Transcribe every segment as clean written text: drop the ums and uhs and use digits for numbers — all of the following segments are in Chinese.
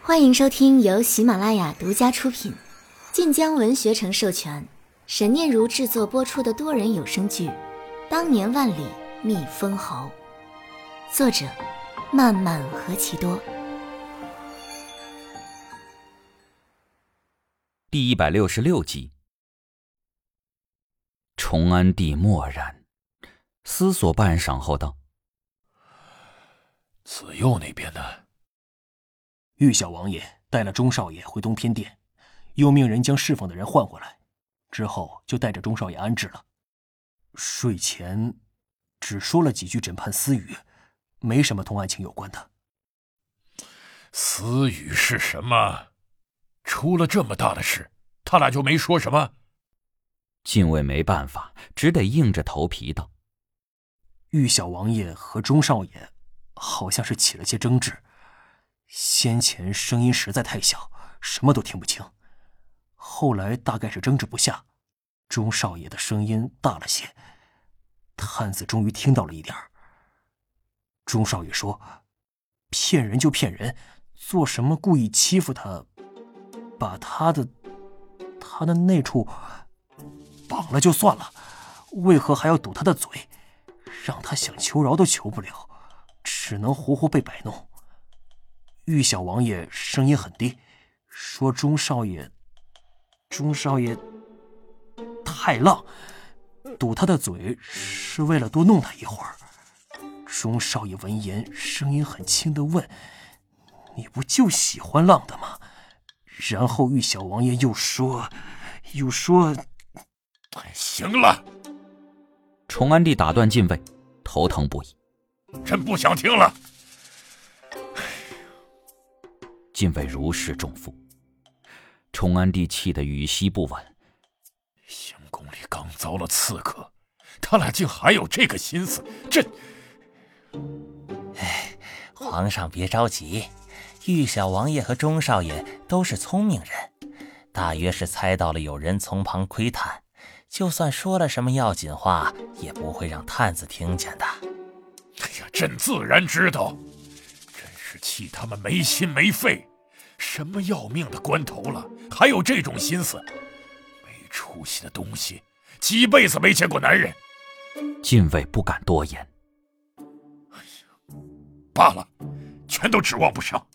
欢迎收听由喜马拉雅独家出品、晋江文学城授权、沈念如制作播出的多人有声剧《当年万里觅封侯》，作者漫漫何其多。 第166集。崇安帝默然，思索半晌后道： 子佑那边呢？ 玉小王爷带了钟少爷回东偏殿，又命人将侍奉的人换回来，之后就带着钟少爷安置了。睡前只说了几句枕畔私语，没什么同案情有关的。 私语是什么？出了这么大的事，他俩就没说什么？ 禁卫没办法，只得硬着头皮道： 玉小王爷和钟少爷好像是起了些争执，先前声音实在太小，什么都听不清，后来大概是争执不下，钟少爷的声音大了些，探子终于听到了一点。钟少爷说，骗人就骗人，做什么故意欺负他，把他的那处绑了就算了，为何还要堵他的嘴，让他想求饶都求不了，只能活活被摆弄。玉小王爷声音很低，说钟少爷太浪，堵他的嘴是为了多弄他一会儿。钟少爷闻言声音很轻地问，你不就喜欢浪的吗？然后玉小王爷又说行了。 崇安帝打断禁卫，头疼不已， 朕不想听了。 禁卫如释重负。崇安帝气得语息不稳， 行宫里刚遭了刺客，他俩竟还有这个心思， 皇上别着急，玉小王爷和钟少爷都是聪明人，大约是猜到了有人从旁窥探，就算说了什么要紧话，也不会让探子听见的。 哎呀，朕自然知道，真是气他们没心没肺，什么要命的关头了，还有这种心思，没出息的东西，几辈子没见过男人。 禁卫不敢多言。 罢了，全都指望不上。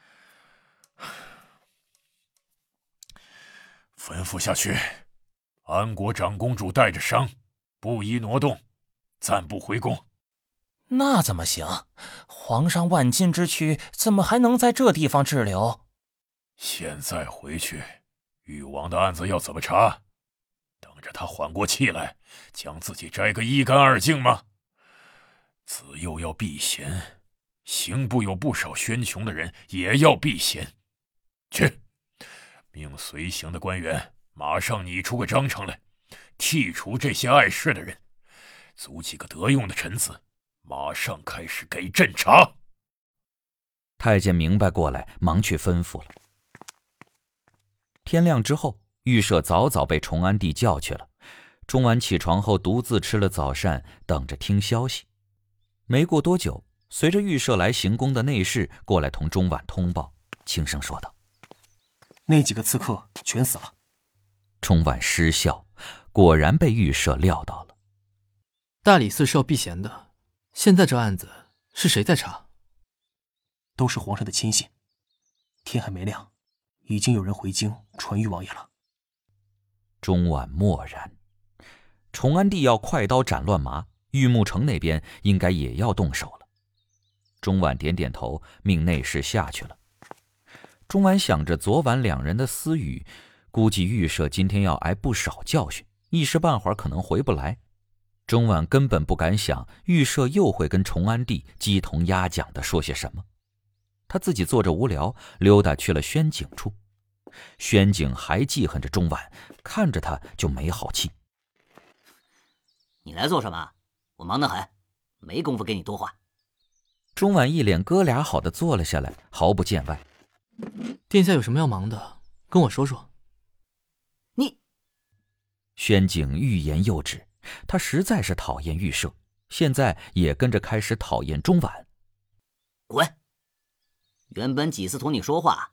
吩咐下去，安国长公主带着伤，不宜挪动，暂不回宫。 那怎么行？皇上万金之躯怎么还能在这地方滞留？ 现在回去，誉王的案子要怎么查？等着他缓过气来，将自己摘个一干二净吗？子幼要避嫌，刑部有不少宣穷的人也要避嫌。去，命随行的官员马上拟出个章程来，剔除这些碍事的人，组几个得用的臣子，马上开始给朕查。 太监明白过来，忙去吩咐了。天亮之后，御舍早早被崇安帝叫去了。钟婉起床后独自吃了早膳，等着听消息。没过多久，随着御舍来行宫的内侍过来同钟婉通报，轻声说道： 那几个刺客全死了。 钟婉失笑，果然被御舍料到了。 大理寺是要避嫌的，现在这案子是谁在查？ 都是皇上的亲信。天还没亮，已经有人回京传誉王爷了。 钟婉默然。崇安帝要快刀斩乱麻，玉木城那边应该也要动手了。钟婉点点头，命内侍下去了。钟婉想着昨晚两人的私语，估计御舍今天要挨不少教训，一时半会儿可能回不来。钟婉根本不敢想御舍又会跟崇安帝鸡同鸭讲的说些什么。他自己坐着无聊，溜达去了宣景处。宣景还记恨着钟婉，看着他就没好气。 你来做什么？我忙得很，没工夫跟你多话。 钟婉一脸哥俩好的坐了下来，毫不见外。 殿下有什么要忙的，跟我说说。 你…… 宣景欲言又止，他实在是讨厌御舍，现在也跟着开始讨厌钟婉。 滚！原本几次同你说话，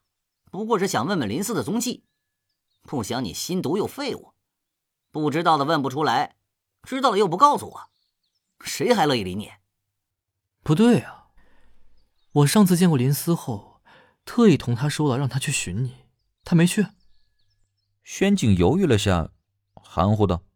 不过是想问问林四的踪迹，不想你心毒又废物，不知道的问不出来，知道了又不告诉我，谁还乐意理你？ 不对啊，我上次见过林思后，特意同他说了让他去寻你，他没去。 轩景犹豫了下，含糊道：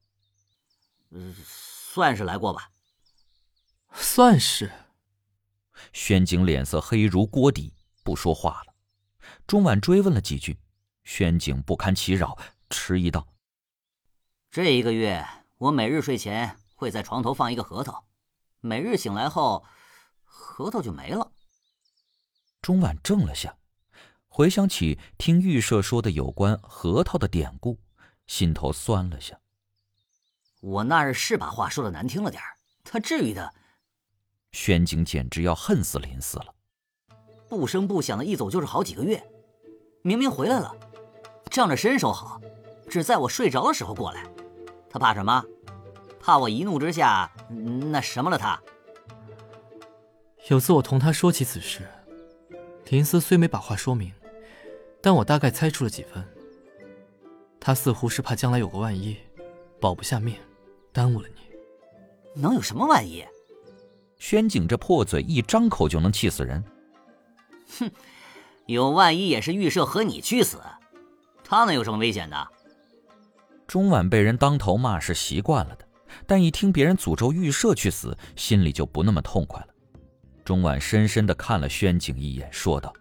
算是来过吧。 算是。 轩景脸色黑如锅底，不说话了。钟婉追问了几句，轩景不堪其扰，迟疑道： 这一个月，我每日睡前会在床头放一个核桃，每日醒来后，核桃就没了。 钟婉怔了下，回想起听预设说的有关核桃的典故，心头酸了下。 我那日是把话说的难听了点，他至于的？ 轩景简直要恨死林四了。 不声不响的一走就是好几个月，明明回来了，仗着身手好，只在我睡着的时候过来。他怕什么？怕我一怒之下那什么了他？ 有次我同他说起此事，林思虽没把话说明，但我大概猜出了几分。他似乎是怕将来有个万一，保不下命，耽误了你。 能有什么万一？ 轩景这破嘴一张口就能气死人。 哼，有万一也是预设和你去死，他能有什么危险的？ 钟婉被人当头骂是习惯了的，但一听别人诅咒预设去死，心里就不那么痛快了。钟婉深深地看了轩景一眼，说道：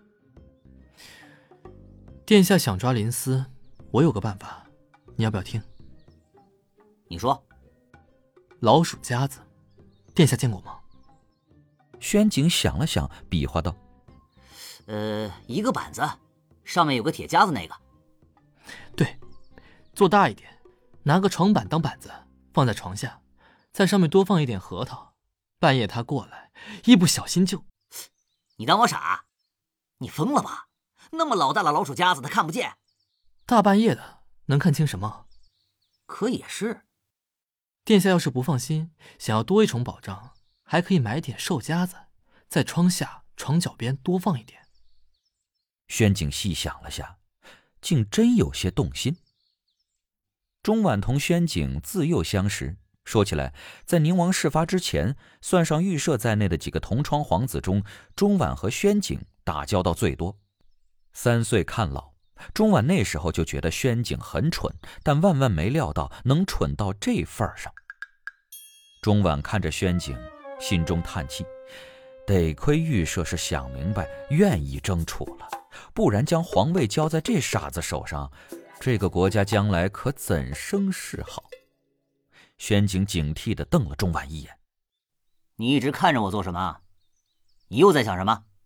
殿下想抓林思，我有个办法，你要不要听？ 你说。 老鼠夹子，殿下见过吗？ 轩景想了想，比划道： 一个板子，上面有个铁夹子那个。 对，做大一点，拿个床板当板子，放在床下，在上面多放一点核桃。半夜他过来，一不小心就…… 你当我傻？你疯了吧？那么老大的老鼠夹子他看不见？ 大半夜的能看清什么？ 可也是。 殿下要是不放心，想要多一重保障，还可以买点兽夹子，在窗下、床脚边多放一点。 轩景细想了下，竟真有些动心。钟婉同轩景自幼相识，说起来，在宁王事发之前，算上预设在内的几个同窗皇子中，钟婉和轩景打交道最多。3岁看老，钟婉那时候就觉得轩景很蠢，但万万没料到能蠢到这份上。钟婉看着轩景，心中叹气，得亏预设是想明白，愿意争储了，不然将皇位交在这傻子手上，这个国家将来可怎生是好？轩景警惕地瞪了钟婉一眼： 你一直看着我做什么？你又在想什么？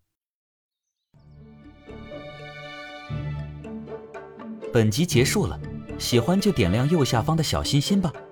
本集结束了，喜欢就点亮右下方的小心心吧。